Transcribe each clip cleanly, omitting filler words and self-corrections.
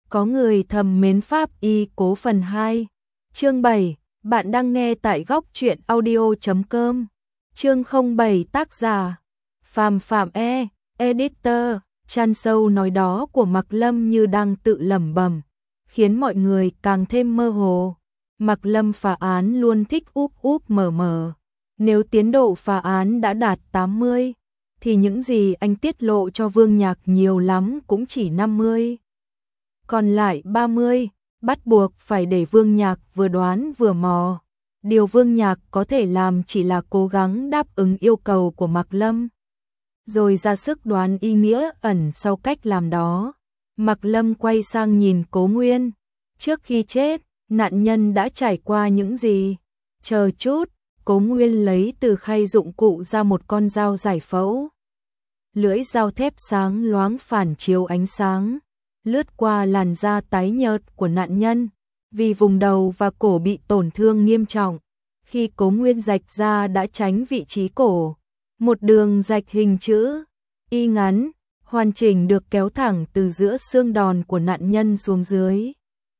Có người thầm mến Pháp Y Cố phần 2. Chương 7, bạn đang nghe tại góc truyện audio.com. Chương 07, tác giả Phạm Phạm editor. Chan sâu nói đó của Mạc Lâm như đang tự lẩm bẩm, khiến mọi người càng thêm mơ hồ. Mạc Lâm phá án luôn thích úp úp mở mở. Nếu tiến độ phá án đã đạt 80, thì những gì anh tiết lộ cho Vương Nhạc nhiều lắm cũng chỉ 50. Còn lại 30, bắt buộc phải để Vương Nhạc vừa đoán vừa mò. Điều Vương Nhạc có thể làm chỉ là cố gắng đáp ứng yêu cầu của Mạc Lâm, rồi ra sức đoán ý nghĩa ẩn sau cách làm đó. Mạc Lâm quay sang nhìn Cố Nguyên. Trước khi chết, nạn nhân đã trải qua những gì? Chờ chút, Cố Nguyên lấy từ khay dụng cụ ra một con dao giải phẫu. Lưỡi dao thép sáng loáng phản chiếu ánh sáng, lướt qua làn da tái nhợt của nạn nhân, vì vùng đầu và cổ bị tổn thương nghiêm trọng. Khi Cố Nguyên rạch ra đã tránh vị trí cổ, một đường rạch hình chữ Y ngắn, hoàn chỉnh được kéo thẳng từ giữa xương đòn của nạn nhân xuống dưới,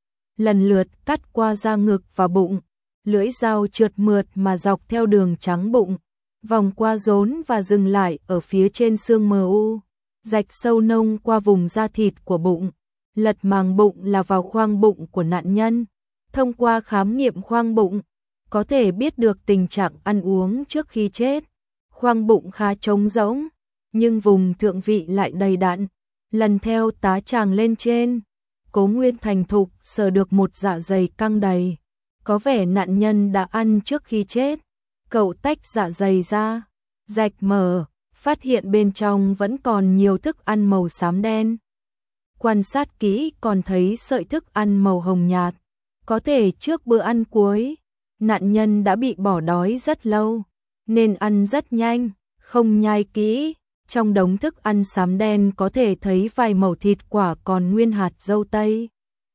lần lượt cắt qua da ngực và bụng. Lưỡi dao trượt mượt mà dọc theo đường trắng bụng, vòng qua rốn và dừng lại ở phía trên xương MU, rạch sâu nông qua vùng da thịt của bụng, lật màng bụng là vào khoang bụng của nạn nhân. Thông qua khám nghiệm khoang bụng, có thể biết được tình trạng ăn uống trước khi chết. Khoang bụng khá trống rỗng, nhưng vùng thượng vị lại đầy đặn. Lần theo tá tràng lên trên, Cố Nguyên thành thục sờ được một dạ dày căng đầy. Có vẻ nạn nhân đã ăn trước khi chết. Cậu tách dạ dày ra, rạch mở, phát hiện bên trong vẫn còn nhiều thức ăn màu xám đen. Quan sát kỹ còn thấy sợi thức ăn màu hồng nhạt. Có thể trước bữa ăn cuối, nạn nhân đã bị bỏ đói rất lâu, nên ăn rất nhanh, không nhai kỹ. Trong đống thức ăn xám đen có thể thấy vài mẩu thịt quả còn nguyên hạt dâu tây.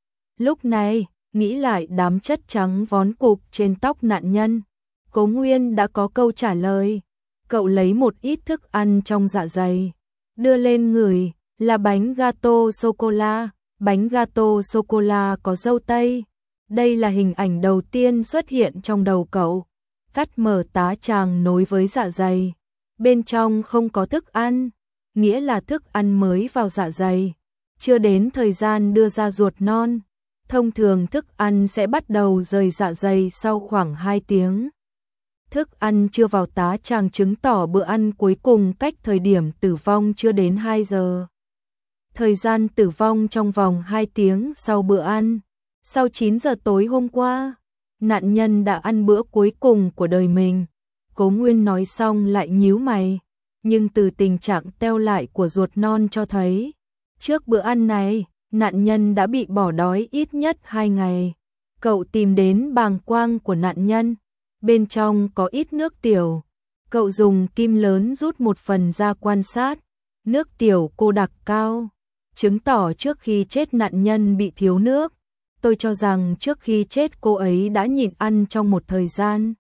Lúc này, nghĩ lại đám chất trắng vón cục trên tóc nạn nhân, Cố Nguyên đã có câu trả lời. Cậu lấy một ít thức ăn trong dạ dày, đưa lên ngửi, là bánh gato sô-cô-la. Bánh gato sô-cô-la có dâu tây. Đây là hình ảnh đầu tiên xuất hiện trong đầu cậu. Cắt mở tá tràng nối với dạ dày. Bên trong không có thức ăn, nghĩa là thức ăn mới vào dạ dày, chưa đến thời gian đưa ra ruột non. Thông thường thức ăn sẽ bắt đầu rời dạ dày sau khoảng 2 tiếng. Thức ăn chưa vào tá tràng chứng tỏ bữa ăn cuối cùng cách thời điểm tử vong chưa đến 2 giờ. Thời gian tử vong trong vòng 2 tiếng sau bữa ăn. Sau 9 giờ tối hôm qua, nạn nhân đã ăn bữa cuối cùng của đời mình. Cố Nguyên nói xong lại nhíu mày, nhưng từ tình trạng teo lại của ruột non cho thấy, trước bữa ăn này, nạn nhân đã bị bỏ đói ít nhất 2 ngày. Cậu tìm đến bàng quang của nạn nhân, bên trong có ít nước tiểu. Cậu dùng kim lớn rút một phần ra quan sát, nước tiểu cô đặc cao, chứng tỏ trước khi chết nạn nhân bị thiếu nước. Tôi cho rằng trước khi chết cô ấy đã nhịn ăn trong một thời gian.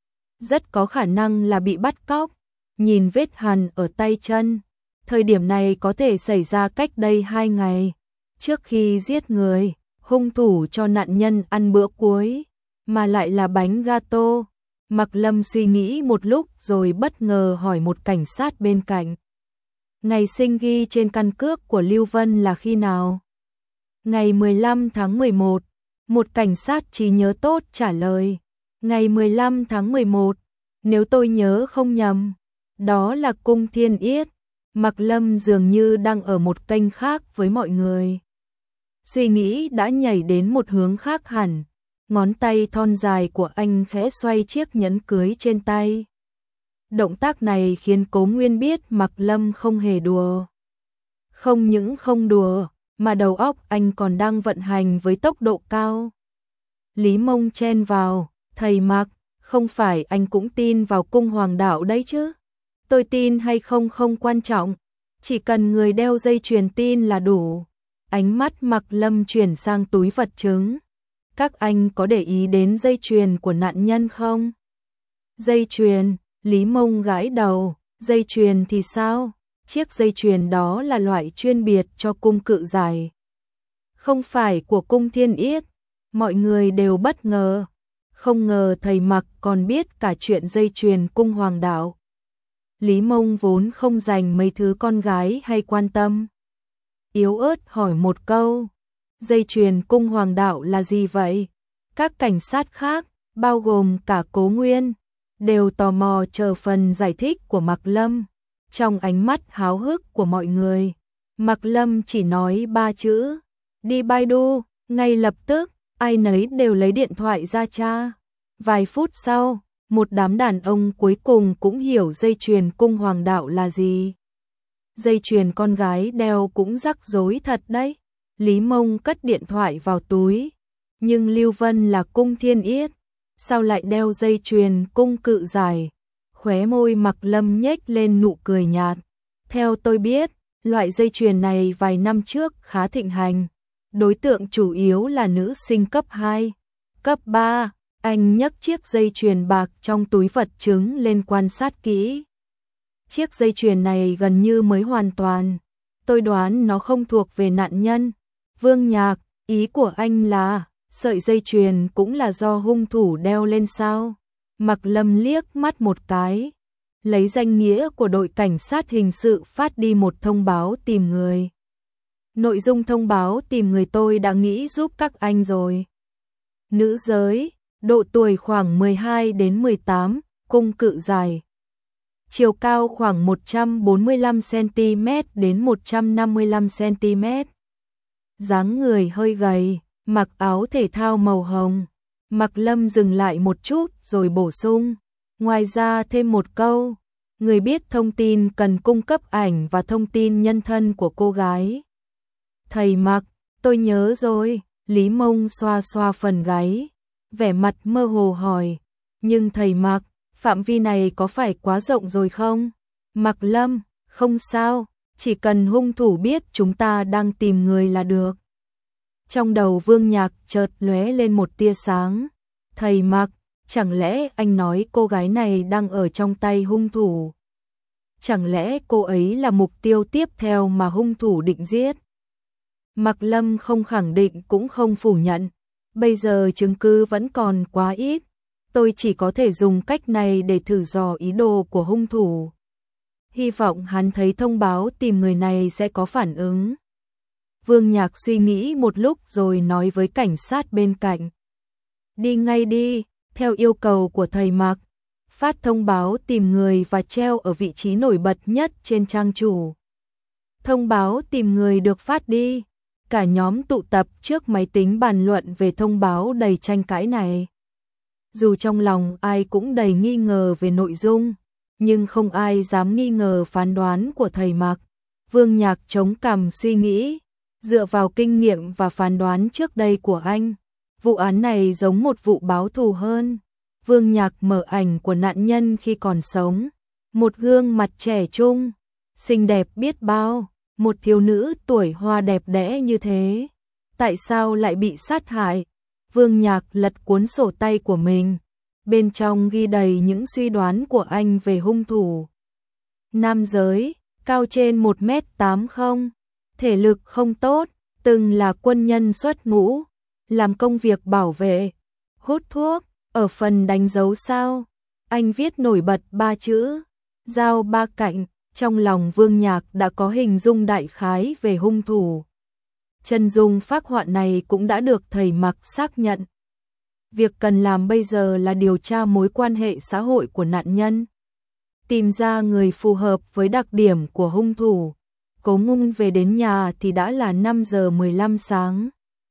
Rất có khả năng là bị bắt cóc. Nhìn vết hằn ở tay chân, thời điểm này có thể xảy ra cách đây 2 ngày. Trước khi giết người, hung thủ cho nạn nhân ăn bữa cuối, mà lại là bánh gato. Mạc Lâm suy nghĩ một lúc rồi bất ngờ hỏi một cảnh sát bên cạnh. Ngày sinh ghi trên căn cước của Lưu Vân là khi nào? Ngày 15 tháng 11, một cảnh sát trí nhớ tốt trả lời. Ngày 15 tháng 11, nếu tôi nhớ không nhầm, đó là cung Thiên Yết. Mạc Lâm dường như đang ở một kênh khác với mọi người. Suy nghĩ đã nhảy đến một hướng khác hẳn. Ngón tay thon dài của anh khẽ xoay chiếc nhẫn cưới trên tay. Động tác này khiến Cố Nguyên biết Mạc Lâm không hề đùa. Không những không đùa, mà đầu óc anh còn đang vận hành với tốc độ cao. Lý Mông chen vào, thầy Mạc, không phải anh cũng tin vào cung hoàng đạo đấy chứ? Tôi tin hay không không quan trọng, chỉ cần người đeo dây chuyền tin là đủ. Ánh mắt Mạc Lâm chuyển sang túi vật chứng. Các anh có để ý đến dây chuyền của nạn nhân không? Dây chuyền, Lý Mông gãi đầu, dây chuyền thì sao? Chiếc dây chuyền đó là loại chuyên biệt cho cung cự giải. không phải của Cung Thiên Yết. Mọi người đều bất ngờ, không ngờ thầy Mặc còn biết cả chuyện dây chuyền cung hoàng đạo. Lý Mông vốn không dành mấy thứ con gái hay quan tâm, yếu ớt hỏi một câu, dây chuyền cung hoàng đạo là gì vậy? Các cảnh sát khác, bao gồm cả Cố Nguyên, đều tò mò chờ phần giải thích của Mạc Lâm. Trong ánh mắt háo hức của mọi người, Mạc Lâm chỉ nói 3 chữ, đi Baidu. Ngay lập tức, ai nấy đều lấy điện thoại ra tra. Vài phút sau, một đám đàn ông cuối cùng cũng hiểu dây chuyền cung hoàng đạo là gì. Dây chuyền con gái đeo cũng rắc rối thật đấy. Lý Mông cất điện thoại vào túi. Nhưng Lưu Vân là Cung Thiên Yết, sao lại đeo dây chuyền cung cự giải? Khóe môi Mạc Lâm nhếch lên nụ cười nhạt. Theo tôi biết, loại dây chuyền này vài năm trước khá thịnh hành. Đối tượng chủ yếu là nữ sinh cấp 2, cấp 3. Anh nhấc chiếc dây chuyền bạc trong túi vật chứng lên quan sát kỹ. Chiếc dây chuyền này gần như mới hoàn toàn. Tôi đoán nó không thuộc về nạn nhân. Vương Nhạc, ý của anh là sợi dây chuyền cũng là do hung thủ đeo lên sao? Mạc Lâm liếc mắt một cái, lấy danh nghĩa của đội cảnh sát hình sự phát đi một thông báo tìm người. Nội dung thông báo tìm người tôi đã nghĩ giúp các anh rồi. Nữ giới, độ tuổi khoảng 12 đến 18, cung cự dài. Chiều cao khoảng 145cm đến 155cm. Dáng người hơi gầy, mặc áo thể thao màu hồng. Mạc Lâm dừng lại một chút rồi bổ sung. Ngoài ra thêm một câu, người biết thông tin cần cung cấp ảnh và thông tin nhân thân của cô gái. Thầy Mạc, tôi nhớ rồi. Lý Mông xoa xoa phần gáy, vẻ mặt mơ hồ hỏi. Nhưng thầy Mạc, phạm vi này có phải quá rộng rồi không? Mạc Lâm, không sao, chỉ cần hung thủ biết chúng ta đang tìm người là được. Trong đầu Vương Nhạc chợt lóe lên một tia sáng. Thầy Mạc, chẳng lẽ anh nói cô gái này đang ở trong tay hung thủ? Chẳng lẽ cô ấy là mục tiêu tiếp theo mà hung thủ định giết? Mạc Lâm không khẳng định cũng không phủ nhận. Bây giờ chứng cứ vẫn còn quá ít. Tôi chỉ có thể dùng cách này để thử dò ý đồ của hung thủ. Hy vọng hắn thấy thông báo tìm người này sẽ có phản ứng. Vương Nhạc suy nghĩ một lúc rồi nói với cảnh sát bên cạnh. Đi ngay đi, theo yêu cầu của thầy Mạc. Phát thông báo tìm người và treo ở vị trí nổi bật nhất trên trang chủ. Thông báo tìm người được phát đi. Cả nhóm tụ tập trước máy tính bàn luận về thông báo đầy tranh cãi này. Dù trong lòng ai cũng đầy nghi ngờ về nội dung, nhưng không ai dám nghi ngờ phán đoán của thầy Mạc. Vương Nhạc chống cằm suy nghĩ, dựa vào kinh nghiệm và phán đoán trước đây của anh, vụ án này giống một vụ báo thù hơn. Vương Nhạc mở ảnh của nạn nhân khi còn sống, một gương mặt trẻ trung, xinh đẹp biết bao, một thiếu nữ tuổi hoa đẹp đẽ như thế, tại sao lại bị sát hại? Vương Nhạc lật cuốn sổ tay của mình, bên trong ghi đầy những suy đoán của anh về hung thủ. Nam giới, cao trên 1m80, thể lực không tốt, từng là quân nhân xuất ngũ, làm công việc bảo vệ, hút thuốc. Ở phần đánh dấu sao, anh viết nổi bật 3 chữ, dao ba cạnh. Trong lòng Vương Nhạc đã có hình dung đại khái về hung thủ. Chân dung phác họa này cũng đã được thầy Mạc xác nhận. Việc cần làm bây giờ là điều tra mối quan hệ xã hội của nạn nhân, tìm ra người phù hợp với đặc điểm của hung thủ. Cố Ngung về đến nhà thì đã là 5 giờ 15 sáng.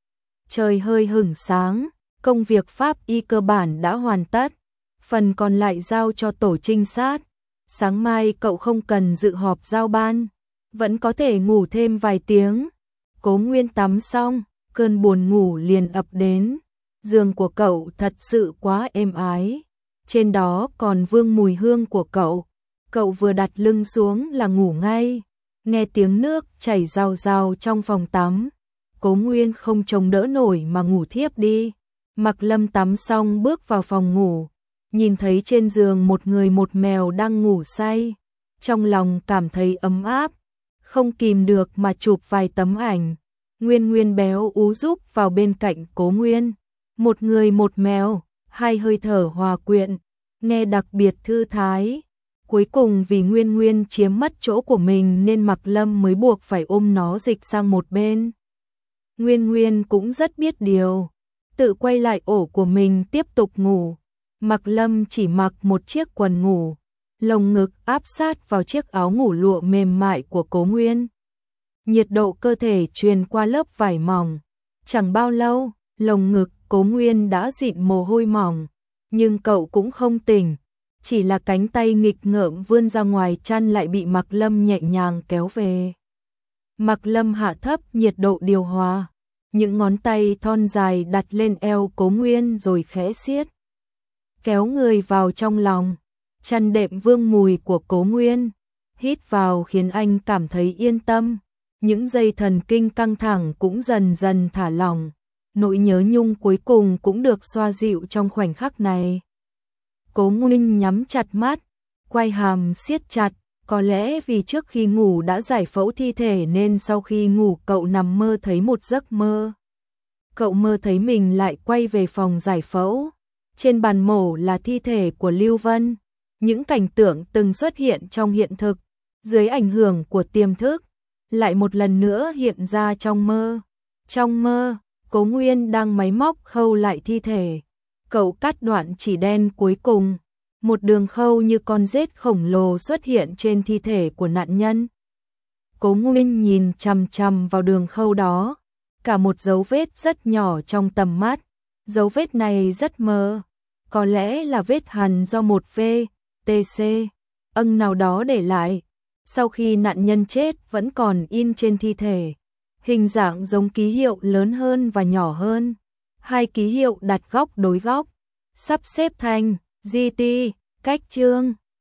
Trời hơi hửng sáng, công việc pháp y cơ bản đã hoàn tất, phần còn lại giao cho tổ trinh sát. Sáng mai cậu không cần dự họp giao ban, vẫn có thể ngủ thêm vài tiếng. Cố Nguyên tắm xong, cơn buồn ngủ liền ập đến. Giường của cậu thật sự quá êm ái, trên đó còn vương mùi hương của cậu. Cậu vừa đặt lưng xuống là ngủ ngay, nghe tiếng nước chảy rào rào trong phòng tắm. Cố Nguyên không chống đỡ nổi mà ngủ thiếp đi. Mạc Lâm tắm xong bước vào phòng ngủ, nhìn thấy trên giường một người một mèo đang ngủ say, trong lòng cảm thấy ấm áp, không kìm được mà chụp vài tấm ảnh. Nguyên Nguyên béo ú giúp vào bên cạnh Cố Nguyên. Một người một mèo, hai hơi thở hòa quyện, nghe đặc biệt thư thái. Cuối cùng vì Nguyên Nguyên chiếm mất chỗ của mình nên Mạc Lâm mới buộc phải ôm nó dịch sang một bên. Nguyên Nguyên cũng rất biết điều, tự quay lại ổ của mình tiếp tục ngủ. Mạc Lâm chỉ mặc một chiếc quần ngủ, lồng ngực áp sát vào chiếc áo ngủ lụa mềm mại của Cố Nguyên. Nhiệt độ cơ thể truyền qua lớp vải mỏng. Chẳng bao lâu, lồng ngực Cố Nguyên đã dịn mồ hôi mỏng, nhưng cậu cũng không tỉnh. Chỉ là cánh tay nghịch ngợm vươn ra ngoài chăn lại bị Mạc Lâm nhẹ nhàng kéo về. Mạc Lâm hạ thấp nhiệt độ điều hòa, những ngón tay thon dài đặt lên eo Cố Nguyên rồi khẽ siết. Kéo người vào trong lòng, chăn đệm vương mùi của Cố Nguyên, hít vào khiến anh cảm thấy yên tâm. Những dây thần kinh căng thẳng cũng dần dần thả lỏng, nỗi nhớ nhung cuối cùng cũng được xoa dịu trong khoảnh khắc này. Cố Nguyên nhắm chặt mắt, quay hàm siết chặt, có lẽ vì trước khi ngủ đã giải phẫu thi thể nên sau khi ngủ cậu nằm mơ thấy một giấc mơ. Cậu mơ thấy mình lại quay về phòng giải phẫu, trên bàn mổ là thi thể của Lưu Vân, những cảnh tượng từng xuất hiện trong hiện thực, dưới ảnh hưởng của tiềm thức, lại một lần nữa hiện ra trong mơ. Trong mơ, Cố Nguyên đang máy móc khâu lại thi thể. Cậu cắt đoạn chỉ đen cuối cùng, một đường khâu như con rết khổng lồ xuất hiện trên thi thể của nạn nhân. Cố Nguyên nhìn chằm chằm vào đường khâu đó, cả một dấu vết rất nhỏ trong tầm mắt. Dấu vết này rất mờ, có lẽ là vết hằn do một VTC ân nào đó để lại. Sau khi nạn nhân chết vẫn còn in trên thi thể, hình dạng giống ký hiệu lớn hơn và nhỏ hơn. Hai ký hiệu đặt góc đối góc, sắp xếp thành GT, cách chương.